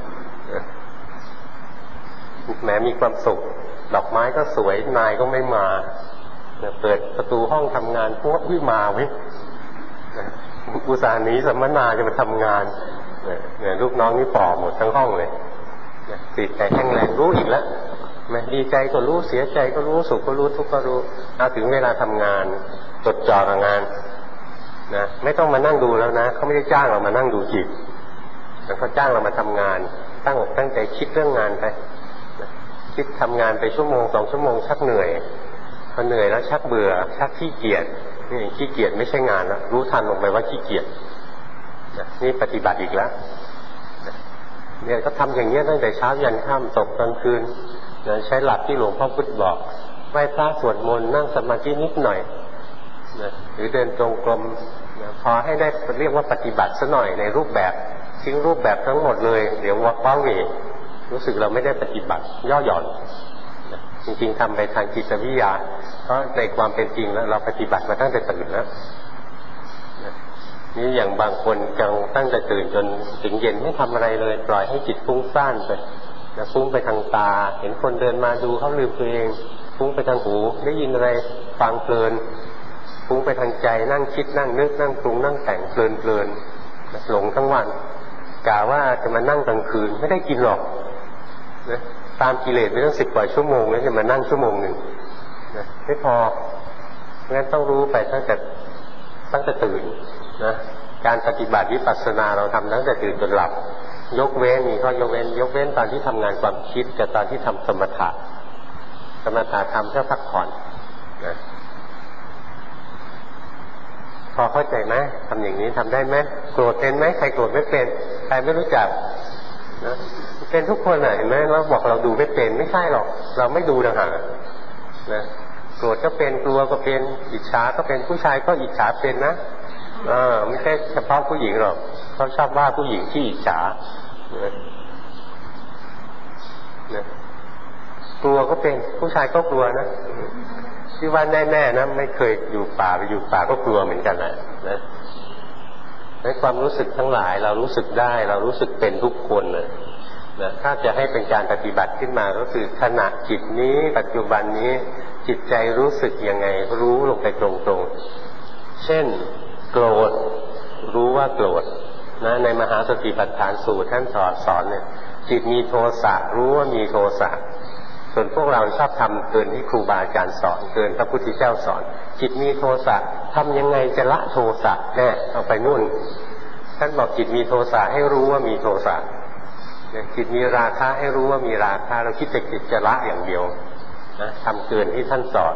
แม้มีความสุขดอกไม้ก็สวยนายก็ไม่มาเปิดประตูห้องทำงานพวกที่มาเว้ยอุตส่าห์หนีสัมมนาจะมาทำงานเนี่ยลูกน้องนี่ปลอบหมดทั้งห้องเลยจิตใจแห้งแล้งรู้อีกแล้วแม้ดีใจก็รู้เสียใจก็รู้สุขก็รู้ทุกข์ก็รู้เอาถึงเวลาทำงานจดจ่อกับงานนะไม่ต้องมานั่งดูแล้วนะเขาไม่ได้จ้างเรามานั่งดูจิตแต่เขาจ้างเรามาทำงานตั้งอกตั้งใจคิดเรื่องงานไปคิดทำงานไปชั่วโมงสองชั่วโมงชักเหนื่อยพอเหนื่อยแล้วชักเบื่อชักขี้เกียจนี่ขี้เกียจไม่ใช่งานแล้วรู้ทันลงไปว่าขี้เกียจนี่ปฏิบัติอีกแล้วเนี่ยก็ทำอย่างเงี้ยตั้งแต่เช้ายันค่ำตกกลางคืนใช้หลักที่หลวงพ่อพุธบอกไหว้พระสวดมนต์นั่งสมาธินิดหน่อยนะหรือเดินจงกรมนะพอให้ได้เรียกว่าปฏิบัติซะหน่อยในรูปแบบทิ้งรูปแบบทั้งหมดเลยเดี๋ยวว้าเหวรู้สึกเราไม่ได้ปฏิบัติย่อหย่อนนะจริงๆทำไปทางจิตวิทยาเพราะในความเป็นจริงแล้วเราปฏิบัติมาตั้งแต่ตื่นแล้วนะนี่อย่างบางคนกลางตั้งแต่ตื่นจนถึงเย็นไม่ทำอะไรเลยปล่อยให้จิตฟุ้งซ่านไปนะฟุ้งไปทางตาเห็นคนเดินมาดูเขาลืมตัวเองฟุ้งไปทางหูได้ยินอะไรฟังเพลินฟุ้งไปทางใจนั่งคิดนั่งนึกนั่งปรุงนั่งแต่งเพลินเพลินหลงทั้งวันกะว่าจะมานั่งกลางคืนไม่ได้กินหรอกนะตามกิเลสไปตั้งสิบกว่าชั่วโมงแล้วจะมานั่งชั่วโมงหนึ่งนะไม่พองั้นต้องรู้ไปตั้งแต่ตั้งแต่ตื่นนะการปฏิบัติวิปัสสนาเราทำตั้งแต่ตื่นจนหลับยกเว้นมีข้อยกเว้นยกเว้นตอนที่ทำงานความคิดกับตอนที่ทำสมถะสมถะทำเพื่อพักผ่อนนะพอเข้าใจไหมทำอย่างนี้ทำได้ไหมโกรธเป็นไหมใครโกรธไม่เป็นใครไม่รู้จักนะเป็นทุกคนอ่ะเห็นไหมเราบอกเราดูไม่เป็นไม่ใช่หรอกเราไม่ดูต่างหากนะโกรธก็เป็นกลัวก็เป็นอิจฉาก็เป็นผู้ชายก็อิจฉาเป็นนะเออไม่ใช่เฉพาะผู้หญิงหรอกเขาชอบว่าผู้หญิงที่อิจฉานะนะกลัวก็เป็นผู้ชายก็กลัวนะที่ว่าแน่ๆนะไม่เคยอยู่ป่าไปอยู่ป่าก็กลัวเหมือนกันแหละนะในความรู้สึกทั้งหลายเรารู้สึกได้เรารู้สึกเป็นทุกคนเลยนะถ้าจะให้เป็นการปฏิบัติขึ้นมาก็คือขณะจิตนี้ปัจจุบันนี้จิตใจรู้สึกยังไงรู้ลงไปตรงๆเช่นโกรธรู้ว่าโกรธนะในมหาสติปัฏฐานสูตรท่านสอนสอนเนี่ยจิตมีโทสะรู้ว่ามีโทสะส่วนพวกเราชอบทำเกินที่ครูบาอาจารย์สอนเกินพระพุทธเจ้าสอนจิตมีโทสะทำยังไงจะละโทสะแน่เอาไปนู่นท่านบอกจิตมีโทสะให้รู้ว่ามีโทสะจิตมีราคะให้รู้ว่ามีราคะเราคิดแต่จิตจะละอย่างเดียวนะทำเกินที่ท่านสอน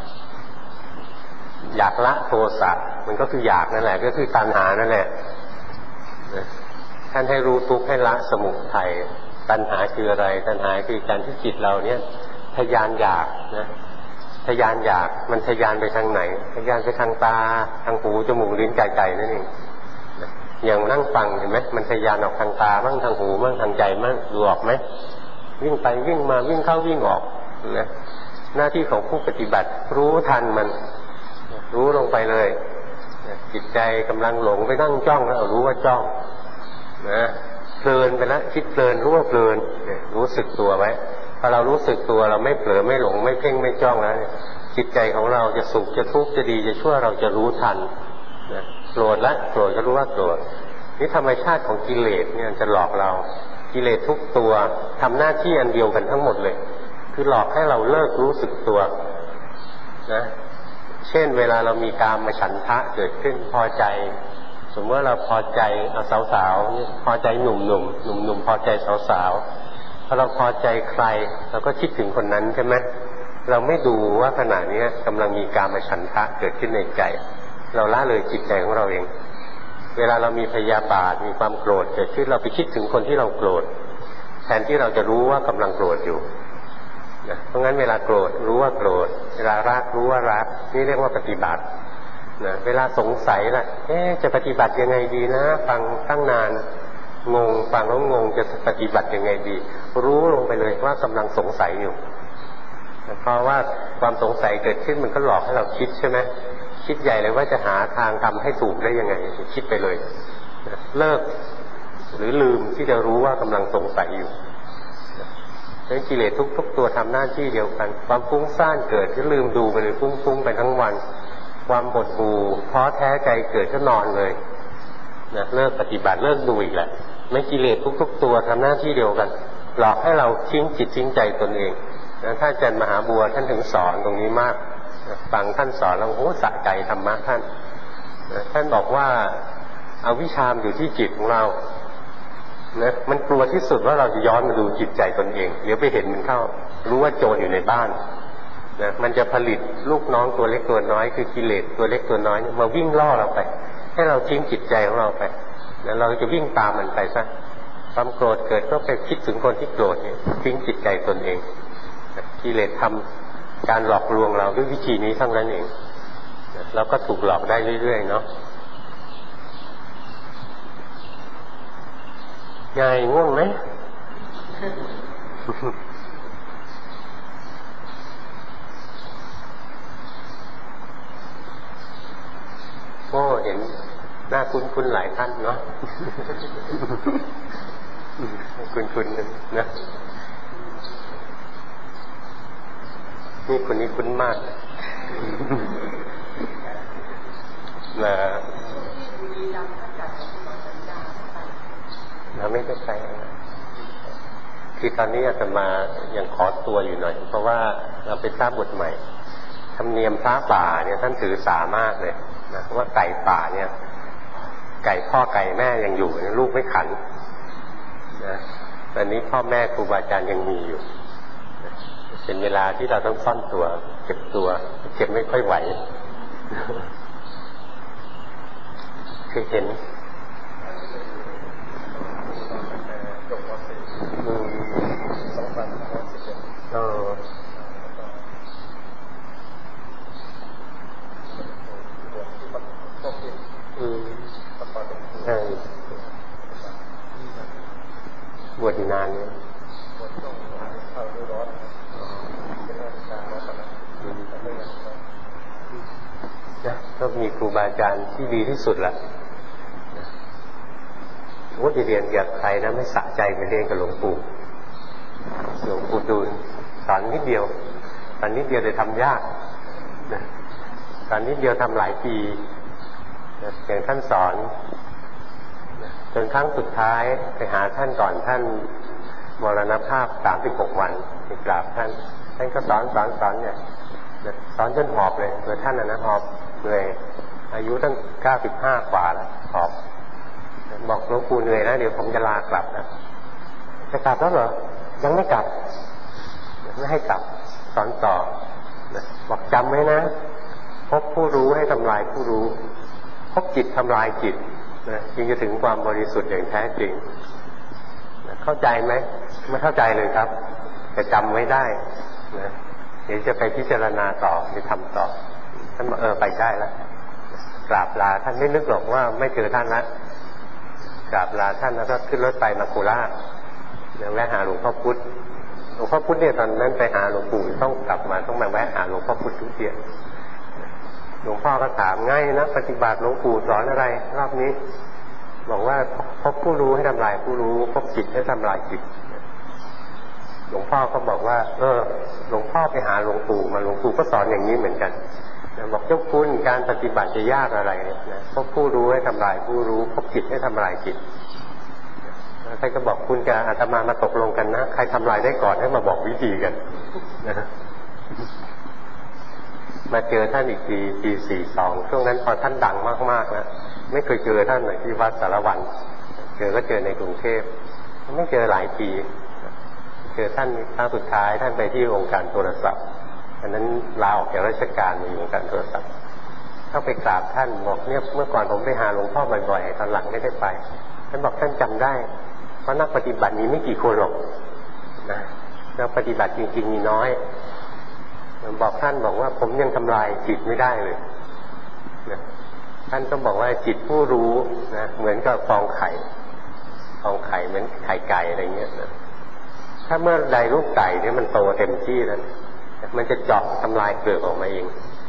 อยากละโทสะมันก็คืออยากนั่นแหละก็คือตัณหานั่นแหละท่านให้รู้ทุกข์ให้ละสมุทัยตัณหาคืออะไรตัณหาคือการที่จิตเราเนี่ยทะยานอยากนะทะยานอยากมันทะยานไปทางไหนทะยานไปทางตาทางหูจมูกลิ้นกายใจนั่นเองอย่างนั่งฟังเห็นไหมมันทะยานออกทางตาบ้างทางหูบ้างทางใจบ้างดูออกไหมวิ่งไปวิ่งมาวิ่งเข้าวิ่งออกนะหน้าที่ของผู้ปฏิบัติรู้ทันมันรู้ลงไปเลยจิตใจกำลังหลงไปนั่งจ้องแล้วรู้ว่าจ้องนะเพลินไปแล้วคิดเพลินรู้ว่าเพลินรู้สึกตัวไว้พอเรารู้สึกตัวเราไม่เผลอไม่หลงไม่เพ่งไม่จ้องแล้วจิตใจของเราจะสุขจะทุกข์จะดีจะชั่วเราจะรู้ทันนะโกรธละโกรธก็รู้ว่าโกรธนี่ธรรมชาติของกิเลสเนี่ยจะหลอกเรากิเลสทุกตัวทำหน้าที่อันเดียวกันทั้งหมดเลยคือหลอกให้เราเลิกรู้สึกตัวนะเช่นเวลาเรามีกามฉันทะเกิดขึ้นพอใจสมมติว่าเราพอใจเอาสาวๆพอใจหนุ่มๆหนุ่มๆพอใจสาวๆพอเราพอใจใครเราก็คิดถึงคนนั้นใช่ไหมเราไม่ดูว่าขณะนี้กำลังมีกามฉันทะเกิดขึ้นในใจเราละเลยจิตใจของเราเองเวลาเรามีพยาบาทมีความโกรธเกิดขึ้นเราไปคิดถึงคนที่เราโกรธแทนที่เราจะรู้ว่ากำลังโกรธอยู่นะเพราะงั้นเวลาโกรธรู้ว่าโกรธเวลารักรู้ว่ารักนี่เรียกว่าปฏิบัตินะเวลาสงสัยล่ะเอ๊ะจะปฏิบัติยังไงดีนะฟังตั้งนานงงฟังแล้วงงจะปฏิบัติยังไงดีรู้ลงไปเลยว่ากำลังสงสัยอยู่เพราะว่าความสงสัยเกิดขึ้นมันก็หลอกให้เราคิดใช่ไหมคิดใหญ่เลยว่าจะหาทางทำให้ถูกได้ยังไงคิดไปเลยเลิกหรือลืมที่จะรู้ว่ากำลังสงสัยอยู่ดังนั้นกิเลสทุกๆตัวทำหน้าที่เดียวกันความฟุ้งซ่านเกิดก็ลืมดูไปเลยฟุ้งๆไปทั้งวันความหดหู่ท้อแท้ใจเกิดก็นอนเลยนะเลิกปฏิบัติเลิกดูอีกแหละไม่กิเลสทุกๆตัวทำหน้าที่เดียวกันหลอกให้เราทิ้งจิตทิ้งใจตนเองนะถ้าอาจารย์มหาบัวท่านถึงสอนตรงนี้มากฟังท่านสอนแล้วโอ้สะใจธรรมะท่านนะท่านบอกว่าเอาวิชามอยู่ที่จิตของเรานะมันกลัวที่สุดว่าเราจะย้อนมาดูจิตใจตนเองเดี๋ยวไปเห็นมันเข้ารู้ว่าโจรอยู่ในบ้านนะมันจะผลิตลูกน้องตัวเล็กตัวน้อยคือกิเลสตัวเล็กตัวน้อยมาวิ่งล่อเราไปให้เราทิ้งจิตใจของเราไปแล้วเราจะวิ่งตามมันไปซะความโกรธเกิดก็ไปคิดถึงคนที่โกรธเนี่ยทิ้งจิตใจตนเองกิเลสทำการหลอกลวงเราด้วยวิธีนี้ทั้งนั้นเองเราก็ถูกหลอกได้เรื่อยๆเนาะยายง่วงไหม ก็เห็นหน้าคุ้นๆหลายท่านเนาะ คุ้นๆนะนี่คนนี้คุ้นมากนะเราไม่ได้ไปคือตอนนี้อาตมายังขอตัวอยู่หน่อยเพราะว่าเราไปทราบบทใหม่ธรรมเนียมพระป่าเนี่ยท่านถือสามากเลยนะว่าไก่ป่าเนี่ยไก่พ่อไก่แม่ยังอยู่ลูกไม่ขันนะตอนนี้พ่อแม่ครูบาอาจารย์ยังมีอยู่เป็นเวลาที่เราต้องซ่อนตัวเก็บตัวเก็บไม่ค่อยไหวเคยเห็นสองพันห้าร้อยสิบเอ็ดเอออืมใช่บวชนานเนี่ยบวชช่วงเข้าฤดูร้อนเป็นราชการมาตลอดนะก็มีครูบาอาจารย์ที่ดีที่สุดละว่าจะเรียนกับใครนะไม่สะใจไปเรียนกับหลวงปู่หลวงปู่ดูลสอนนิดเดียวสอนนิดเดียวเลยทำยากนะสอนนิดเดียวทำหลายปีนะอย่างท่านสอนนะจนครั้งสุดท้ายไปหาท่านก่อนท่านมรณภาพสามสิบหกวันไปกราบท่านท่านก็สอนสอนสอนเนี่ยสอนจนหอบเลยเมื่อท่านนะหอบเหนื่อยอายุตั้งเก้าสิบห้ากว่าแล้วหอบบอกหลวงปู่เหนื่อยนะเดี๋ยวผมจะลากลับนะจะกลับแล้วเหรอยังไม่กลับไม่ให้กลับสอนต่อบอกจำไว้นะพบผู้รู้ให้ทำลายผู้รู้พบจิตทำลายจิตนะจึงจะถึงความบริสุทธิ์อย่างแท้จริงเข้าใจไหมไม่เข้าใจเลยครับแต่จำไว้ได้นะเดี๋ยวจะไปพิจารณาต่อไปทำต่อท่านบอกเออไปได้แล้วกราบลาท่านไม่นึกหรอกว่าไม่เจอท่านแล้วกราบลาท่านแล้วก็ขึ้นรถไปมาโคราชแล้วแวะหาหลวงพ่อพุธหลวงพ่อพุธเนี่ยตอนนั้นไปหาหลวงปู่ต้องกลับมาต้องมาแวะหาหลวงพ่อพุธทุกเดือนหลวงพ่อก็ถามง่ายนะปฏิบัติหลวงปู่สอนอะไรรอบนี้บอกว่าพบผู้รู้ให้ทำลายผู้รู้พบจิตให้ทำลายจิตหลวงพ่อก็บอกว่าเออหลวงพ่อไปหาหลวงปู่มาหลวงปู่ก็สอนอย่างนี้เหมือนกันบอกเจ้าคุณการปฏิบัติจะยากอะไรนะพบผู้รู้ให้ทำลายผู้รู้พบจิตให้ทำลายจิตใครก็บอกคุณกับอาตมามาตกลงกันนะใครทำลายได้ก่อนให้มาบอกวิธีกันนะมาเจอท่านอีกทีปีสี่สองช่วงนั้นพอท่านดังมากๆแล้วไม่เคยเจอท่านเลยที่วัดสารวันเจอก็เจอในกรุงเทพไม่เจอหลายปีเจอท่านครั้งสุดท้ายท่านไปที่องค์การโทรศัพท์อันนั้นลาออกจากราชการมาอยู่องค์การโทรศัพท์เข้าไปกราบท่านบอกเนี่ยเมื่อก่อนผมไปหาหลวงพ่อบ่อยๆตอนหลังไม่ได้ไปท่านบอกท่านจำได้เพราะนักปฏิบัตินี้ไม่กี่คนหรอกนะนักปฏิบัติจริงๆมีน้อยบอกท่านบอกว่าผมยังทำลายจิตไม่ได้เลยนะท่านก็บอกว่าจิตผู้รู้นะเหมือนกับฟองไข่ฟองไข่เหมือนไข่ไก่อะไรเงี้ยนะถ้าเมื่อใดลูกไก่เนี่ยมันโตเต็มที่แล้วมันจะเจาะทำลายเปลือกออกมาเอง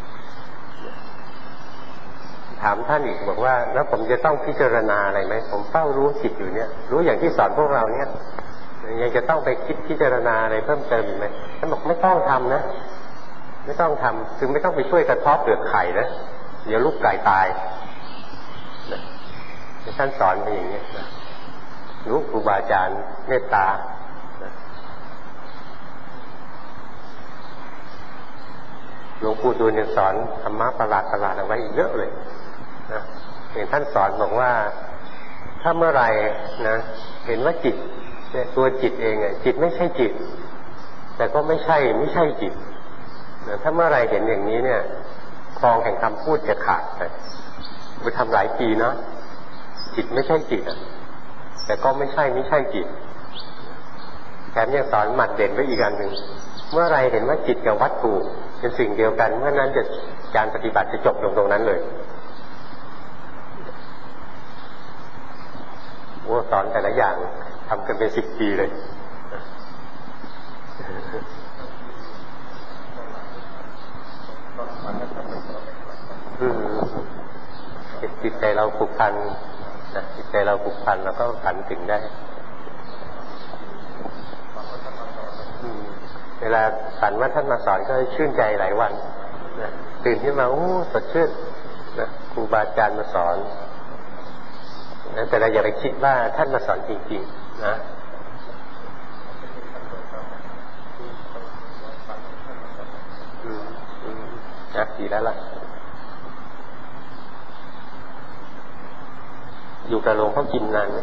ถามท่านอีกบอกว่าแล้วผมจะต้องพิจารณาอะไรไหมผมเฝ้ารู้จิตอยู่เนี่ยรู้อย่างที่สอนพวกเราเนี่ยยังจะต้องไปคิดพิจารณาอะไรเพิ่มเติมอีกไหมท่านบอกไม่ต้องทำนะไม่ต้องทำคือไม่ต้องไปช่วยกระทบเปลือกไข่นะเดี๋ยวลูกไก่ตายนะท่านสอนไปอย่างนี้นะรู้ครูบาอาจารย์เมตตาหลวงปู่ดูลยังสอนธรรมะประหลาดประหลาดเอาไว้อีกเยอะเลยนะเห็นท่านสอนบอกว่าถ้าเมื่อไหร่นะเห็นว่าจิตตัวจิตเองอ่ะจิตไม่ใช่จิตแต่ก็ไม่ใช่ไม่ใช่จิตนะถ้าเมื่อไหร่เห็นอย่างนี้เนี่ยคลองแห่งคำพูดจะขาดไปไปทำหลายปีเนาะจิตไม่ใช่จิตอ่ะแต่ก็ไม่ใช่ไม่ใช่จิตแถมยังสอนหมัดเด่นไว้อีกอันหนึ่งเมื่อไรเห็นว่าจิตกับวัตถุเป็นสิ่งเดียวกันเมื่อนั้นจะการปฏิบัติจะจบลงตรงนั้นเลยโอ้สอนแต่ละอย่างทำกันเป็นสิบปีเลยอืมจิตใจเราผูกพันนะจิตใจเราผูกพันแล้วก็ฝันถึงได้เวลาฝันว่าท่านมาสอนก็ชื่นใจหลายวันนะตื่นขึ้นมาโอ้สดชื่นนะครูบาอาจารย์มาสอนนะแต่เราอย่าไปคิดว่าท่านมาสอนจริงๆนะอืมอืมนะดีแล้วล่ะอยู่กับหลวงพ่อกินนานไหม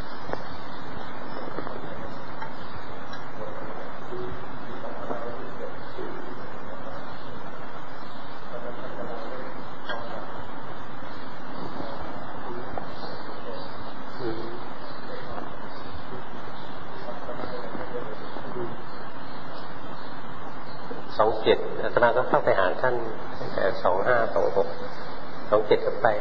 สองเจ็ดอาตมาก็เข้าไปหาท่านตั้งแต่สองห้าสองหกสองเจ็ดก็ไป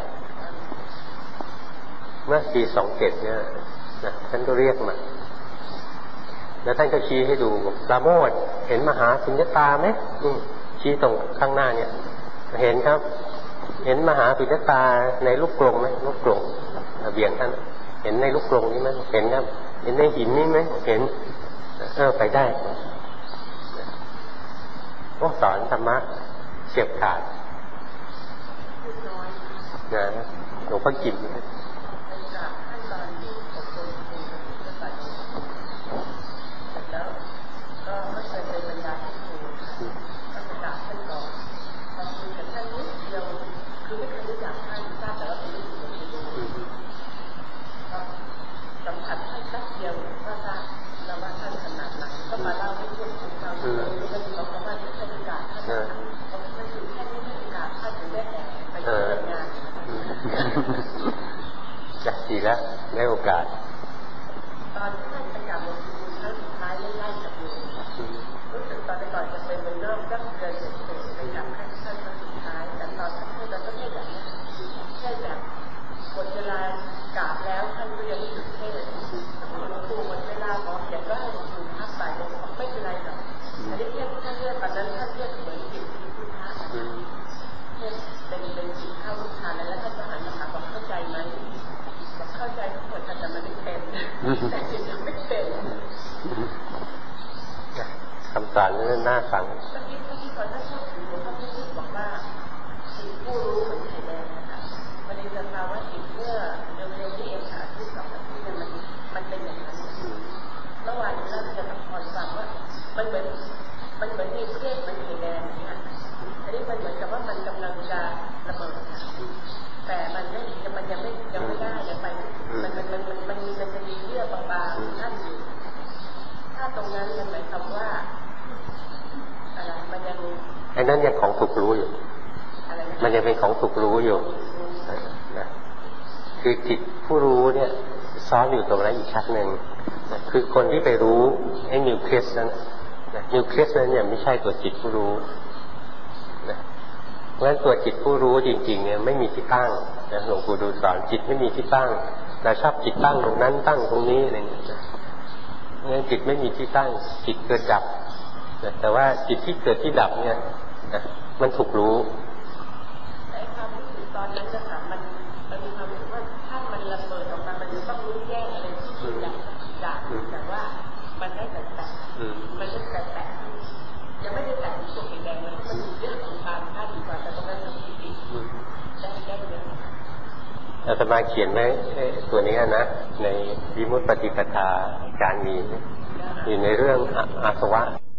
เมื่อปีสองเจ็ดเนี่ยนะท่านก็เรียกมาแล้วท่านก็ชี้ให้ดูปราโมทย์เห็นมหาสุญญตาไหมนี่ชี้ตรงข้างหน้าเนี่ยเห็นครับเห็นมหาสุญญตาในลูกกรงไหมลูกกรงระเบียงท่านเห็นในลูกกรงนี้ไหมเห็นครับเห็นในหินนี่ไหมเห็นเออไปได้ก็สอนธรรมะเฉียบขาดนะหลวงพ่อกิมจะดีแล้วได้โอกาสตอนที่ท่านประกาศลงทุนครั้งสุดท้ายไล่ๆกับอยู่รู้สึกตอนก่อนจะเป็นเริ่มก็เกิดเหตุไปกับท่านท่านครั้งสุดท้ายแต่ตอนท่านพูดเราก็ไม่แบบแค่แบบหมดเวลากราบแล้วท่านก็ยังไม่หยุดเทศน์หลวงปู่หมดเวลาขอเขียนว่าให้หลวงปู่พักบ่ายลงไม่เป็นไรหรอกอันนี้เทียบท่านเรียกตอนนั้นท่านเรียกเหมือนจิตที่พุทธะเทียบเป็นเป็นจิตเข้าพุทธะแล้วท่านก็หันมาถามบอกเข้าใจไหมเข้าใจทั้งหมดแต่มันไม่เป็นแต่จิตยังไม่เป็นคำสอนนี่น่าฟังเมื่อกี้เมื่อกี้ตอนท่านชอบถือหลวงพ่อที่พูดบอกว่าจิตผู้รู้เหมือนไข่แดงนะคะมันเป็นสภาวะจิตเมื่อเร็วๆนี้เองค่ะที่สองนาทีเนี่ยมันมันเป็นอย่างนั้นเมื่อวานนี้เราจะทำพรฟังว่ามันเหมือนมันเหมือนมีเครื่องมันไข่แดงเนี่ยอันนี้มันเหมือนกับว่ามันกำลังจะระเบิดแต่มันไม่มันยังไม่ยังไม่ได้ยังไปมันมันมันมันมีมันจะมีเยื่อบางๆนั่นอยู่ถ้าตรงนั้นมันหมายความว่าอะไรมันยังไอ้นั้นยังของถูกรู้อยู่มันยังเป็นของถูกรู้อยู่นะคือจิตผู้รู้เนี่ยซ้อนอยู่ตรงนั้นอีกชั้นหนึ่งนะคือคนที่ไปรู้ไอ้นิวเคลียสนั้นนะนิวเคลียสนั้นเนี่ยไม่ใช่ตัวจิตผู้รู้นะเพราะฉะนั้นตัวจิตผู้รู้จริงๆเนี่ยไม่มีที่ตั้งนะหลวงปู่ดูสอนจิตไม่มีที่ตั้งเราชอบจิตตั้งตรงนั้นตั้งตรงนี้อะไรอย่างเงี้ยงั้นจิตไม่มีที่ตั้งจิตเกิดดับนะแต่ว่าจิตที่เกิดที่ดับเนี่ยนะมันถูกรู้แต่ความรู้สึกตอนนั้นจะถามมันมันมีความรู้สึกว่าถ้ามันระเบิดออกมามันจะต้องรู้แยกอะไรที่จิตดับดับแต่ว่ามันได้แต่แตะมันได้แต่แตะยังไม่ได้แตะที่ตัวแดงมันมันอยู่เรื่องของการท่าดีกว่าแต่ตรงนั้นมันผิดได้ได้เยอะอาตมาเขียนไว้ตัวนี้นะในวิมุตติปฏิปทาการมีอยู่ในเรื่องอาสวะ